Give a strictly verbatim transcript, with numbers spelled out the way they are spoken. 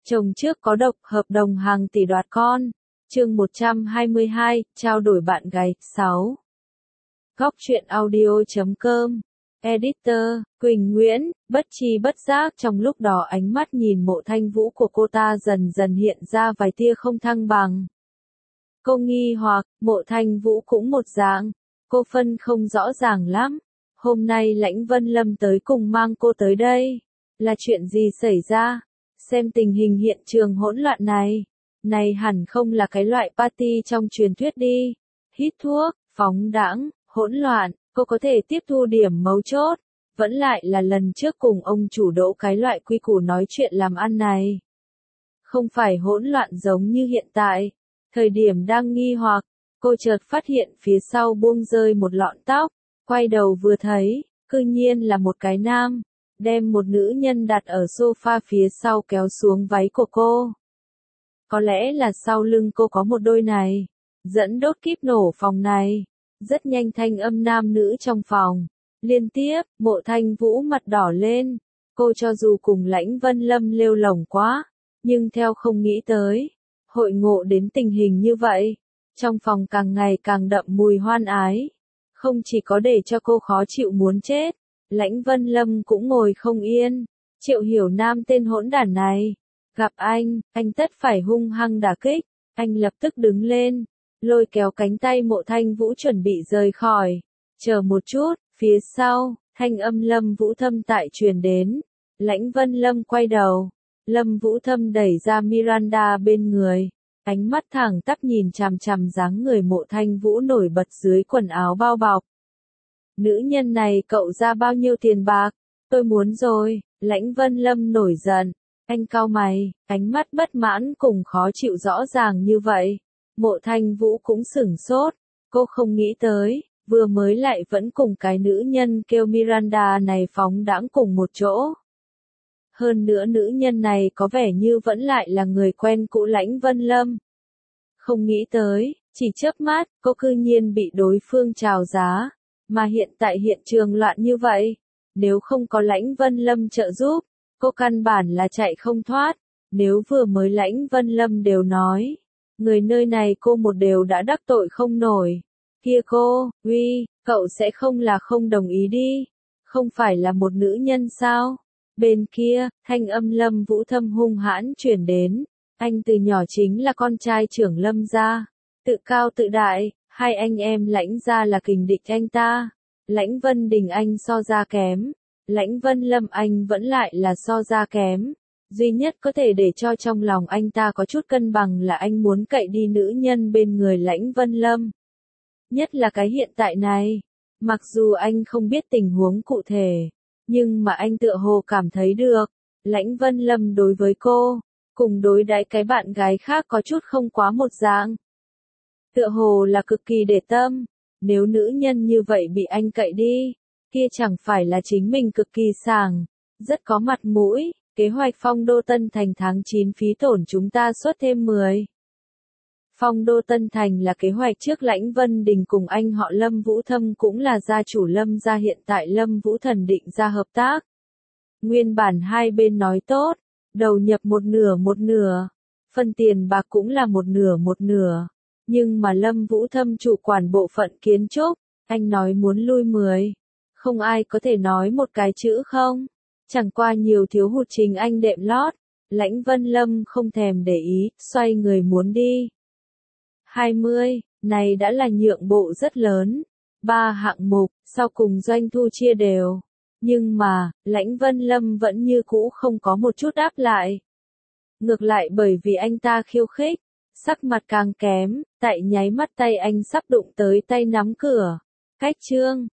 Chồng trước có độc, hợp đồng hàng tỷ đoạt con. Chương một trăm hai mươi hai, trao đổi bạn gái. sáu. Góc truyện audio chấm com. Editor, Quỳnh Nguyễn. Bất chi bất giác trong lúc đó ánh mắt nhìn Mộ Thanh Vũ của cô ta dần dần hiện ra vài tia không thăng bằng. Cô nghi hoặc, Mộ Thanh Vũ cũng một dạng. Cô phân không rõ ràng lắm. Hôm nay Lãnh Vân Lâm tới cùng mang cô tới đây. Là chuyện gì xảy ra? Xem tình hình hiện trường hỗn loạn này. Này hẳn không là cái loại party trong truyền thuyết đi. Hít thuốc, phóng đãng, hỗn loạn, cô có thể tiếp thu điểm mấu chốt. Vẫn lại là lần trước cùng ông chủ đỗ cái loại quy củ nói chuyện làm ăn này. Không phải hỗn loạn giống như hiện tại. Thời điểm đang nghi hoặc, cô chợt phát hiện phía sau buông rơi một lọn tóc. Quay đầu vừa thấy, cư nhiên là một cái nam. Đem một nữ nhân đặt ở sofa phía sau kéo xuống váy của cô. Có lẽ là sau lưng cô có một đôi này. Dẫn đốt kíp nổ phòng này. Rất nhanh thanh âm nam nữ trong phòng. Liên tiếp, Mộ Thanh Vũ mặt đỏ lên. Cô cho dù cùng Lãnh Vân Lâm lêu lổng quá. Nhưng theo không nghĩ tới. Hội ngộ đến tình hình như vậy. Trong phòng càng ngày càng đậm mùi hoan ái. Không chỉ có để cho cô khó chịu muốn chết. Lãnh Vân Lâm cũng ngồi không yên. Triệu Hiểu Nam tên hỗn đản này. Gặp anh, anh tất phải hung hăng đả kích. Anh lập tức đứng lên. Lôi kéo cánh tay Mộ Thanh Vũ chuẩn bị rời khỏi. Chờ một chút, phía sau, thanh âm Lâm Vũ Thâm tại truyền đến. Lãnh Vân Lâm quay đầu. Lâm Vũ Thâm đẩy ra Miranda bên người. Ánh mắt thẳng tắp nhìn chằm chằm dáng người Mộ Thanh Vũ nổi bật dưới quần áo bao bọc. Nữ nhân này cậu ra bao nhiêu tiền bạc? Tôi muốn rồi. Lãnh Vân Lâm nổi giận. Anh cau mày, ánh mắt bất mãn cùng khó chịu rõ ràng như vậy. Mộ Thanh Vũ cũng sửng sốt. Cô không nghĩ tới, vừa mới lại vẫn cùng cái nữ nhân kêu Miranda này phóng đãng cùng một chỗ. Hơn nữa nữ nhân này có vẻ như vẫn lại là người quen cũ Lãnh Vân Lâm. Không nghĩ tới, chỉ chớp mắt, cô cư nhiên bị đối phương trào giá. Mà hiện tại hiện trường loạn như vậy, nếu không có Lãnh Vân Lâm trợ giúp, cô căn bản là chạy không thoát. Nếu vừa mới Lãnh Vân Lâm đều nói, người nơi này cô một đều đã đắc tội không nổi. Kia cô, uy, cậu sẽ không là không đồng ý đi, không phải là một nữ nhân sao? Bên kia, thanh âm Lâm Vũ Thâm hung hãn truyền đến, anh từ nhỏ chính là con trai trưởng Lâm gia, tự cao tự đại. Hai anh em Lãnh gia là kình địch anh ta. Lãnh Vân Đình anh so ra kém. Lãnh Vân Lâm anh vẫn lại là so ra kém. Duy nhất có thể để cho trong lòng anh ta có chút cân bằng là anh muốn cậy đi nữ nhân bên người Lãnh Vân Lâm. Nhất là cái hiện tại này. Mặc dù anh không biết tình huống cụ thể. Nhưng mà anh tựa hồ cảm thấy được. Lãnh Vân Lâm đối với cô. Cùng đối đãi cái bạn gái khác có chút không quá một dạng. Tựa hồ là cực kỳ để tâm. Nếu nữ nhân như vậy bị anh cậy đi, kia chẳng phải là chính mình cực kỳ sàng, rất có mặt mũi. Kế hoạch Phong Đô Tân Thành tháng chín phí tổn chúng ta xuất thêm mười. Phong Đô Tân Thành là kế hoạch trước Lãnh Vân Đình cùng anh họ Lâm Vũ Thâm cũng là gia chủ Lâm gia, hiện tại Lâm Vũ Thần định ra hợp tác. Nguyên bản hai bên nói tốt, đầu nhập một nửa một nửa, phần tiền bạc cũng là một nửa một nửa. Nhưng mà Lâm Vũ Thâm chủ quản bộ phận kiến trúc, anh nói muốn lui mười. Không ai có thể nói một cái chữ không. Chẳng qua nhiều thiếu hụt chính anh đệm lót. Lãnh Vân Lâm không thèm để ý, xoay người muốn đi. hai mươi, này đã là nhượng bộ rất lớn. Ba hạng mục, sau cùng doanh thu chia đều. Nhưng mà, Lãnh Vân Lâm vẫn như cũ không có một chút đáp lại. Ngược lại bởi vì anh ta khiêu khích. Sắc mặt càng kém, tại nháy mắt tay anh sắp đụng tới tay nắm cửa. Cách chương,